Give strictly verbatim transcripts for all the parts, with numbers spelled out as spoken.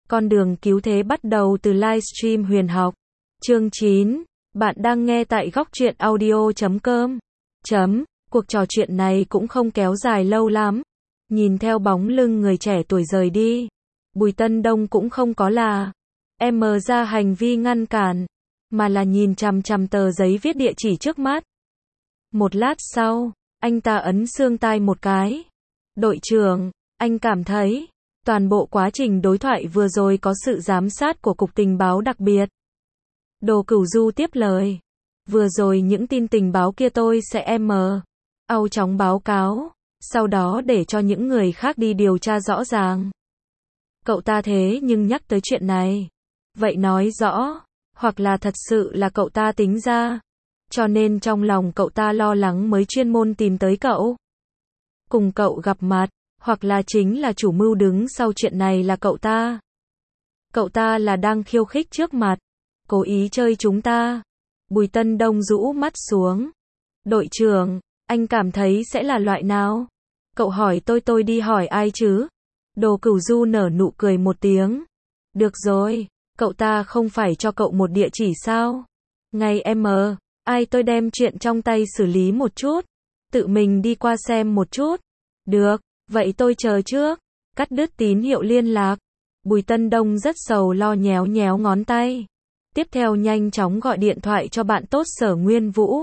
Con đường cứu thế bắt đầu từ livestream huyền học. Chương chín. Bạn đang nghe tại góc truyện audio chấm com. Chấm. Cuộc trò chuyện này cũng không kéo dài lâu lắm. Nhìn theo bóng lưng người trẻ tuổi rời đi, Bùi Tân Đông cũng không có là em ra hành vi ngăn cản, mà là nhìn chằm chằm tờ giấy viết địa chỉ trước mắt. Một lát sau, anh ta ấn xương tai một cái. Đội trưởng, anh cảm thấy toàn bộ quá trình đối thoại vừa rồi có sự giám sát của Cục Tình báo đặc biệt. Đồ Cửu Du tiếp lời. Vừa rồi những tin tình báo kia tôi sẽ em mau chóng báo cáo, sau đó để cho những người khác đi điều tra rõ ràng. Cậu ta thế nhưng nhắc tới chuyện này. Vậy nói rõ, hoặc là thật sự là cậu ta tính ra, cho nên trong lòng cậu ta lo lắng mới chuyên môn tìm tới cậu. Cùng cậu gặp mặt, hoặc là chính là chủ mưu đứng sau chuyện này là cậu ta. Cậu ta là đang khiêu khích trước mặt, cố ý chơi chúng ta. Bùi Tân Đông rũ mắt xuống. Đội trưởng, anh cảm thấy sẽ là loại nào? Cậu hỏi tôi tôi đi hỏi ai chứ? Đồ Cửu Du nở nụ cười một tiếng. Được rồi, cậu ta không phải cho cậu một địa chỉ sao? Ngay em ai tôi đem chuyện trong tay xử lý một chút, tự mình đi qua xem một chút. Được, vậy tôi chờ trước. Cắt đứt tín hiệu liên lạc. Bùi Tân Đông rất sầu lo nhéo nhéo ngón tay. Tiếp theo nhanh chóng gọi điện thoại cho bạn tốt Sở Nguyên Vũ.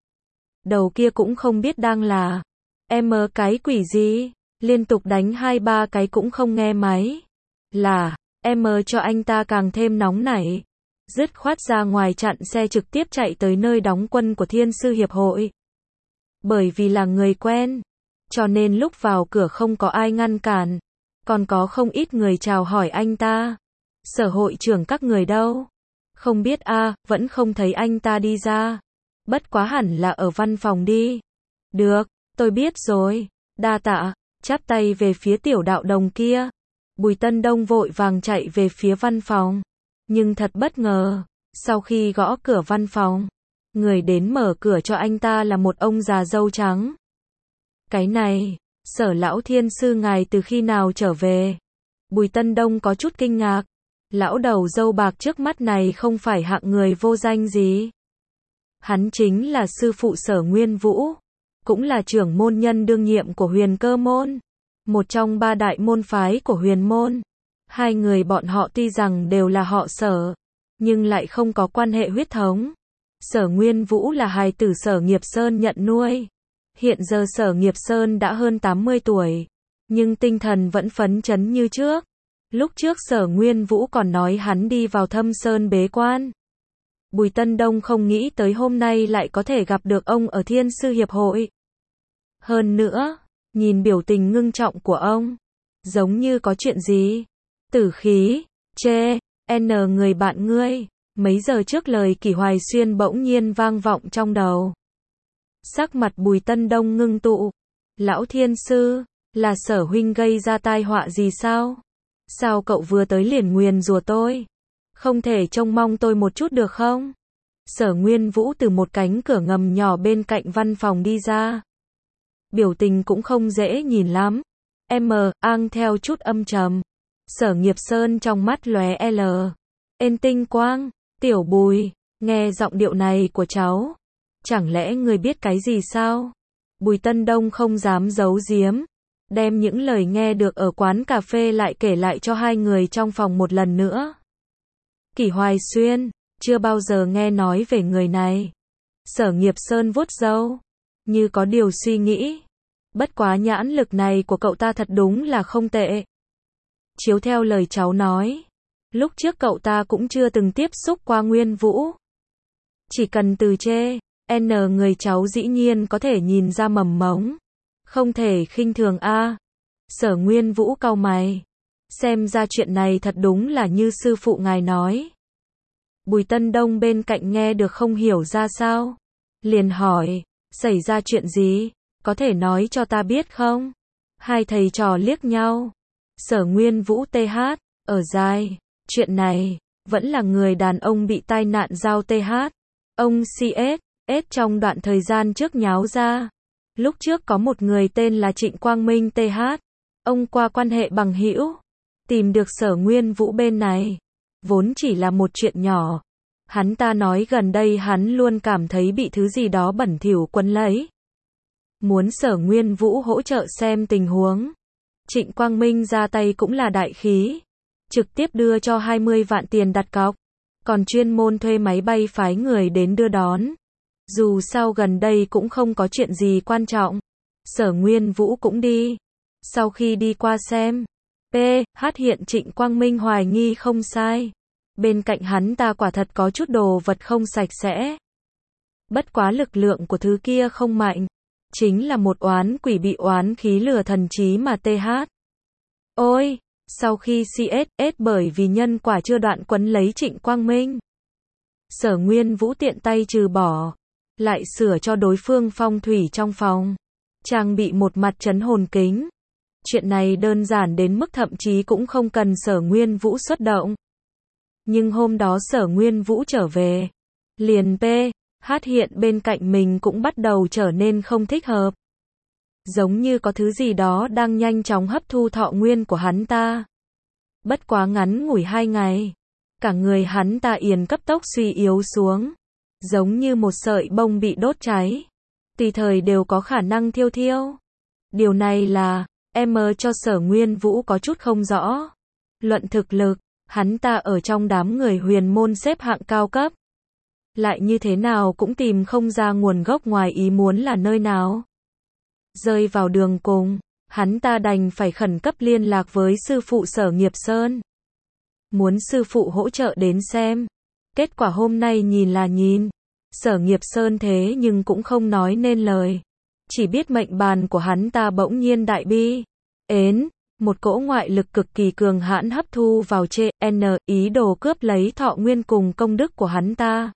Đầu kia cũng không biết đang là em cái quỷ gì, liên tục đánh hai ba cái cũng không nghe máy. Là em cho anh ta càng thêm nóng nảy, dứt khoát ra ngoài chặn xe trực tiếp chạy tới nơi đóng quân của Thiên Sư Hiệp hội. Bởi vì là người quen, cho nên lúc vào cửa không có ai ngăn cản, còn có không ít người chào hỏi anh ta. Sở hội trưởng các người đâu? Không biết a, à, vẫn không thấy anh ta đi ra. Bất quá hẳn là ở văn phòng đi. Được, tôi biết rồi. Đa tạ. Chắp tay về phía tiểu đạo đồng kia. Bùi Tân Đông vội vàng chạy về phía văn phòng. Nhưng thật bất ngờ, sau khi gõ cửa văn phòng, người đến mở cửa cho anh ta là một ông già râu trắng. Cái này, Sở lão thiên sư ngài từ khi nào trở về? Bùi Tân Đông có chút kinh ngạc. Lão đầu râu bạc trước mắt này không phải hạng người vô danh gì. Hắn chính là sư phụ Sở Nguyên Vũ, cũng là trưởng môn nhân đương nhiệm của Huyền Cơ môn, một trong ba đại môn phái của Huyền môn. Hai người bọn họ tuy rằng đều là họ Sở, nhưng lại không có quan hệ huyết thống. Sở Nguyên Vũ là hài tử Sở Nghiệp Sơn nhận nuôi. Hiện giờ Sở Nghiệp Sơn đã hơn tám mươi tuổi, nhưng tinh thần vẫn phấn chấn như trước. Lúc trước Sở Nguyên Vũ còn nói hắn đi vào Thâm Sơn bế quan. Bùi Tân Đông không nghĩ tới hôm nay lại có thể gặp được ông ở Thiên Sư Hiệp hội. Hơn nữa, nhìn biểu tình ngưng trọng của ông, giống như có chuyện gì. Tử khí, chê, n người bạn ngươi, mấy giờ trước lời Kỷ Hoài Xuyên bỗng nhiên vang vọng trong đầu. Sắc mặt Bùi Tân Đông ngưng tụ. Lão Thiên Sư, là Sở huynh gây ra tai họa gì sao? Sao cậu vừa tới liền nguyền rủa tôi? Không thể trông mong tôi một chút được không? Sở Nguyên Vũ từ một cánh cửa ngầm nhỏ bên cạnh văn phòng đi ra. Biểu tình cũng không dễ nhìn lắm. Em ang theo chút âm trầm. Sở Nghiệp Sơn trong mắt lóe L. Ên tinh quang. Tiểu Bùi, nghe giọng điệu này của cháu. Chẳng lẽ người biết cái gì sao? Bùi Tân Đông không dám giấu giếm. Đem những lời nghe được ở quán cà phê lại kể lại cho hai người trong phòng một lần nữa. Kỷ Hoài Xuyên, chưa bao giờ nghe nói về người này. Sở Nghiệp Sơn vuốt râu, như có điều suy nghĩ. Bất quá nhãn lực này của cậu ta thật đúng là không tệ. Chiếu theo lời cháu nói, lúc trước cậu ta cũng chưa từng tiếp xúc qua Nguyên Vũ. Chỉ cần từ chê, n người cháu dĩ nhiên có thể nhìn ra mầm mống. Không thể khinh thường a. Sở Nguyên Vũ cau mày. Xem ra chuyện này thật đúng là như sư phụ ngài nói. Bùi Tân Đông bên cạnh nghe được không hiểu ra sao. Liền hỏi, xảy ra chuyện gì? Có thể nói cho ta biết không? Hai thầy trò liếc nhau. Sở Nguyên Vũ tê hát, ở dài. Chuyện này, vẫn là người đàn ông bị tai nạn giao tê hát. Ông xê ét, ét trong đoạn thời gian trước nháo ra. Lúc trước có một người tên là Trịnh Quang Minh tê hát. Ông qua quan hệ bằng hữu, Tìm được Sở Nguyên Vũ bên này, vốn chỉ là một chuyện nhỏ. Hắn ta nói gần đây hắn luôn cảm thấy bị thứ gì đó bẩn thỉu quấn lấy. Muốn Sở Nguyên Vũ hỗ trợ xem tình huống. Trịnh Quang Minh ra tay cũng là đại khí. Trực tiếp đưa cho hai mươi vạn tiền đặt cọc. Còn chuyên môn thuê máy bay phái người đến đưa đón. Dù sao gần đây cũng không có chuyện gì quan trọng. Sở Nguyên Vũ cũng đi. Sau khi đi qua xem, P H hiện Trịnh Quang Minh hoài nghi không sai. Bên cạnh hắn ta quả thật có chút đồ vật không sạch sẽ. Bất quá lực lượng của thứ kia không mạnh. Chính là một oán quỷ bị oán khí lừa thần trí mà T H. Ôi, sau khi xê ét ét bởi vì nhân quả chưa đoạn quấn lấy Trịnh Quang Minh. Sở Nguyên Vũ tiện tay trừ bỏ. Lại sửa cho đối phương phong thủy trong phòng. Trang bị một mặt trấn hồn kính. Chuyện này đơn giản đến mức thậm chí cũng không cần Sở Nguyên Vũ xuất động. Nhưng hôm đó Sở Nguyên Vũ trở về. Liền P H hiện bên cạnh mình cũng bắt đầu trở nên không thích hợp. Giống như có thứ gì đó đang nhanh chóng hấp thu thọ nguyên của hắn ta. Bất quá ngắn ngủi hai ngày. Cả người hắn ta liền cấp tốc suy yếu xuống. Giống như một sợi bông bị đốt cháy. Tùy thời đều có khả năng thiêu thiêu. Điều này là, em cho Sở Nguyên Vũ có chút không rõ. Luận thực lực, hắn ta ở trong đám người huyền môn xếp hạng cao cấp. Lại như thế nào cũng tìm không ra nguồn gốc ngoài ý muốn là nơi nào. Rơi vào đường cùng, hắn ta đành phải khẩn cấp liên lạc với sư phụ Sở Nghiệp Sơn. Muốn sư phụ hỗ trợ đến xem. Kết quả hôm nay nhìn là nhìn. Sở Nghiệp Sơn thế nhưng cũng không nói nên lời. Chỉ biết mệnh bàn của hắn ta bỗng nhiên đại bi. Ến, một cỗ ngoại lực cực kỳ cường hãn hấp thu vào chê, n, ý đồ cướp lấy thọ nguyên cùng công đức của hắn ta.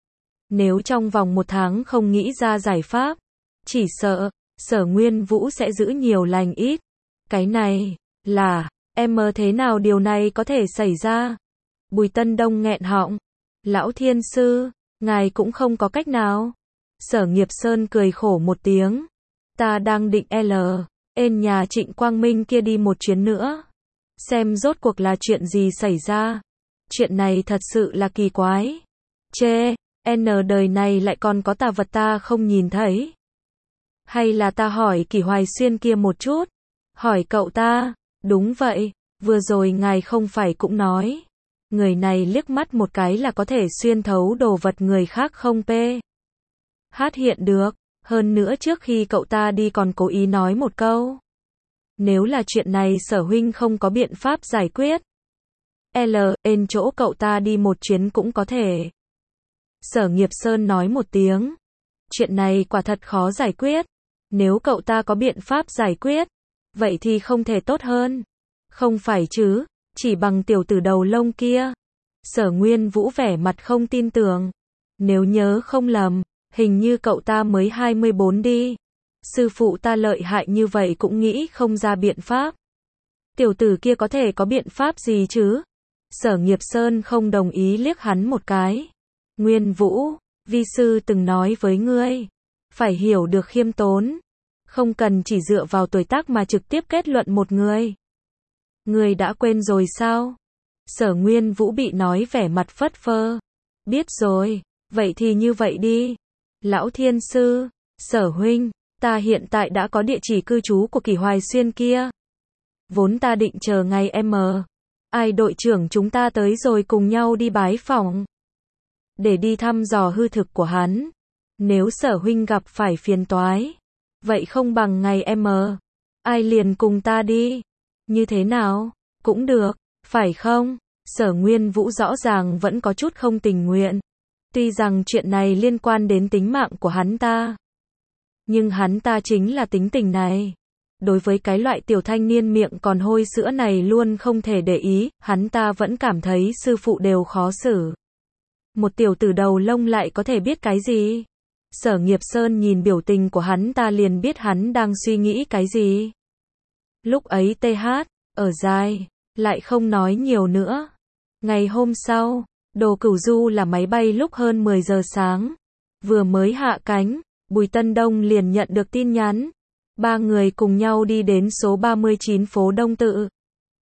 Nếu trong vòng một tháng không nghĩ ra giải pháp, chỉ sợ, Sở Nguyên Vũ sẽ giữ nhiều lành ít. Cái này, là, em thế nào điều này có thể xảy ra? Bùi Tân Đông nghẹn họng. Lão Thiên Sư, ngài cũng không có cách nào. Sở Nghiệp Sơn cười khổ một tiếng. Ta đang định L, ên nhà Trịnh Quang Minh kia đi một chuyến nữa. Xem rốt cuộc là chuyện gì xảy ra. Chuyện này thật sự là kỳ quái. Chê, N đời này lại còn có tà vật ta không nhìn thấy. Hay là ta hỏi Kỷ Hoài Xuyên kia một chút. Hỏi cậu ta, đúng vậy, vừa rồi ngài không phải cũng nói. Người này liếc mắt một cái là có thể xuyên thấu đồ vật người khác không p. Hát hiện được, hơn nữa trước khi cậu ta đi còn cố ý nói một câu. Nếu là chuyện này Sở huynh không có biện pháp giải quyết. L, ên chỗ cậu ta đi một chuyến cũng có thể. Sở Nghiệp Sơn nói một tiếng. Chuyện này quả thật khó giải quyết. Nếu cậu ta có biện pháp giải quyết, vậy thì không thể tốt hơn. Không phải chứ, chỉ bằng tiểu tử đầu lông kia. Sở Nguyên Vũ vẻ mặt không tin tưởng. Nếu nhớ không lầm, hình như cậu ta mới hai mươi bốn đi. Sư phụ ta lợi hại như vậy cũng nghĩ không ra biện pháp. Tiểu tử kia có thể có biện pháp gì chứ? Sở Nghiệp Sơn không đồng ý liếc hắn một cái. Nguyên Vũ, vi sư từng nói với ngươi, phải hiểu được khiêm tốn. Không cần chỉ dựa vào tuổi tác mà trực tiếp kết luận một người. Ngươi đã quên rồi sao? Sở Nguyên Vũ bị nói vẻ mặt phất phơ. Biết rồi, vậy thì như vậy đi. Lão Thiên Sư, Sở huynh, ta hiện tại đã có địa chỉ cư trú của Kỷ Hoài Xuyên kia. Vốn ta định chờ ngày M. Ai đội trưởng chúng ta tới rồi cùng nhau đi bái phỏng. Để đi thăm dò hư thực của hắn. Nếu Sở huynh gặp phải phiền toái, vậy không bằng ngày M. Ai liền cùng ta đi. Như thế nào? Cũng được, phải không? Sở Nguyên Vũ rõ ràng vẫn có chút không tình nguyện. Tuy rằng chuyện này liên quan đến tính mạng của hắn ta. Nhưng hắn ta chính là tính tình này. Đối với cái loại tiểu thanh niên miệng còn hôi sữa này luôn không thể để ý, hắn ta vẫn cảm thấy sư phụ đều khó xử. Một tiểu tử đầu lông lại có thể biết cái gì? Sở Nghiệp Sơn nhìn biểu tình của hắn ta liền biết hắn đang suy nghĩ cái gì. Lúc ấy T H, ở dài, lại không nói nhiều nữa. Ngày hôm sau, Đồ Cửu Du là máy bay lúc hơn mười giờ sáng. Vừa mới hạ cánh, Bùi Tân Đông liền nhận được tin nhắn. Ba người cùng nhau đi đến số ba mươi chín phố Đông Tự.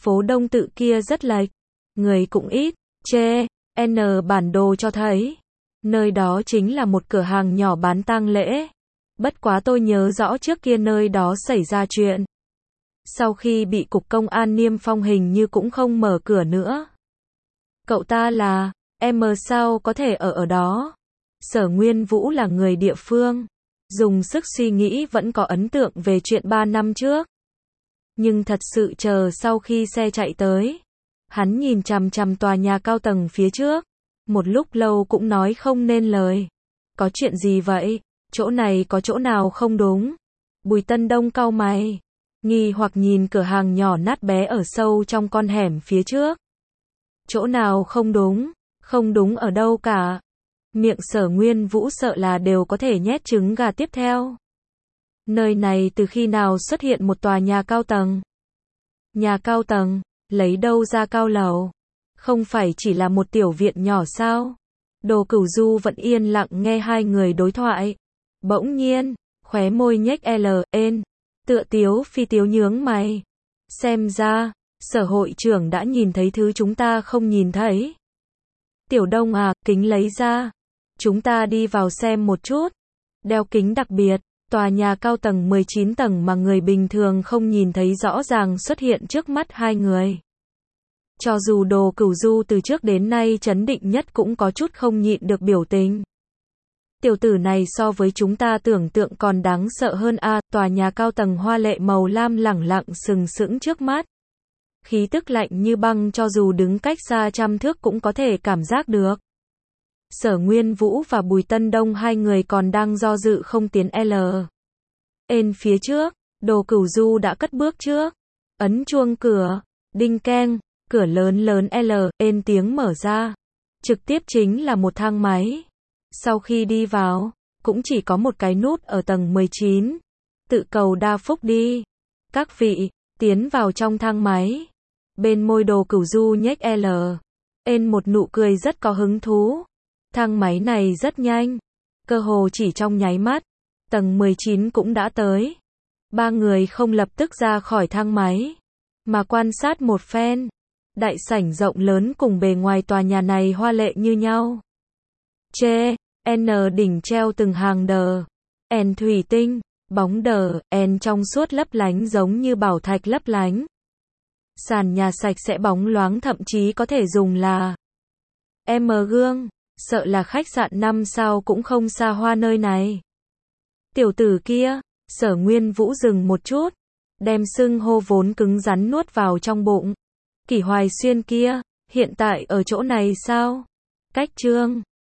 Phố Đông Tự kia rất lệch, người cũng ít, chê, N bản đồ cho thấy. Nơi đó chính là một cửa hàng nhỏ bán tang lễ. Bất quá tôi nhớ rõ trước kia nơi đó xảy ra chuyện. Sau khi bị cục công an niêm phong hình như cũng không mở cửa nữa. Cậu ta là, em sao có thể ở ở đó? Sở Nguyên Vũ là người địa phương. Dùng sức suy nghĩ vẫn có ấn tượng về chuyện ba năm trước. Nhưng thật sự chờ sau khi xe chạy tới. Hắn nhìn chằm chằm tòa nhà cao tầng phía trước. Một lúc lâu cũng nói không nên lời. Có chuyện gì vậy? Chỗ này có chỗ nào không đúng? Bùi Tân Đông cau mày. Nghi hoặc nhìn cửa hàng nhỏ nát bé ở sâu trong con hẻm phía trước. Chỗ nào không đúng? Không đúng ở đâu cả. Miệng Sở Nguyên Vũ sợ là đều có thể nhét trứng gà tiếp theo. Nơi này từ khi nào xuất hiện một tòa nhà cao tầng? Nhà cao tầng, lấy đâu ra cao lầu? Không phải chỉ là một tiểu viện nhỏ sao? Đồ Cửu Du vẫn yên lặng nghe hai người đối thoại. Bỗng nhiên, khóe môi nhếch L, N, tựa tiếu phi tiếu nhướng mày. Xem ra, Sở hội trưởng đã nhìn thấy thứ chúng ta không nhìn thấy. Tiểu Đông à, kính lấy ra. Chúng ta đi vào xem một chút. Đeo kính đặc biệt, tòa nhà cao tầng mười chín tầng mà người bình thường không nhìn thấy rõ ràng xuất hiện trước mắt hai người. Cho dù Đồ Cửu Du từ trước đến nay trấn định nhất cũng có chút không nhịn được biểu tình. Tiểu tử này so với chúng ta tưởng tượng còn đáng sợ hơn a, à, tòa nhà cao tầng hoa lệ màu lam lẳng lặng sừng sững trước mắt. Khí tức lạnh như băng cho dù đứng cách xa trăm thước cũng có thể cảm giác được. Sở Nguyên Vũ và Bùi Tân Đông hai người còn đang do dự không tiến L. N phía trước, Đồ Cửu Du đã cất bước trước. Ấn chuông cửa, đinh keng, cửa lớn lớn L, N tiếng mở ra. Trực tiếp chính là một thang máy. Sau khi đi vào, cũng chỉ có một cái nút ở tầng mười chín. Tự cầu đa phúc đi. Các vị, tiến vào trong thang máy. Bên môi Đồ Cửu Du nhếch L. N một nụ cười rất có hứng thú. Thang máy này rất nhanh. Cơ hồ chỉ trong nháy mắt. Tầng mười chín cũng đã tới. Ba người không lập tức ra khỏi thang máy. Mà quan sát một phen. Đại sảnh rộng lớn cùng bề ngoài tòa nhà này hoa lệ như nhau. Chê, N đỉnh treo từng hàng đờ. N thủy tinh, bóng đờ, N trong suốt lấp lánh giống như bảo thạch lấp lánh. Sàn nhà sạch sẽ bóng loáng thậm chí có thể dùng là M gương, sợ là khách sạn năm sao cũng không xa hoa nơi này. Tiểu tử kia, Sở Nguyên Vũ dừng một chút, đem xưng hô vốn cứng rắn nuốt vào trong bụng. Kỷ Hoài Xuyên kia, hiện tại ở chỗ này sao? Cách Trương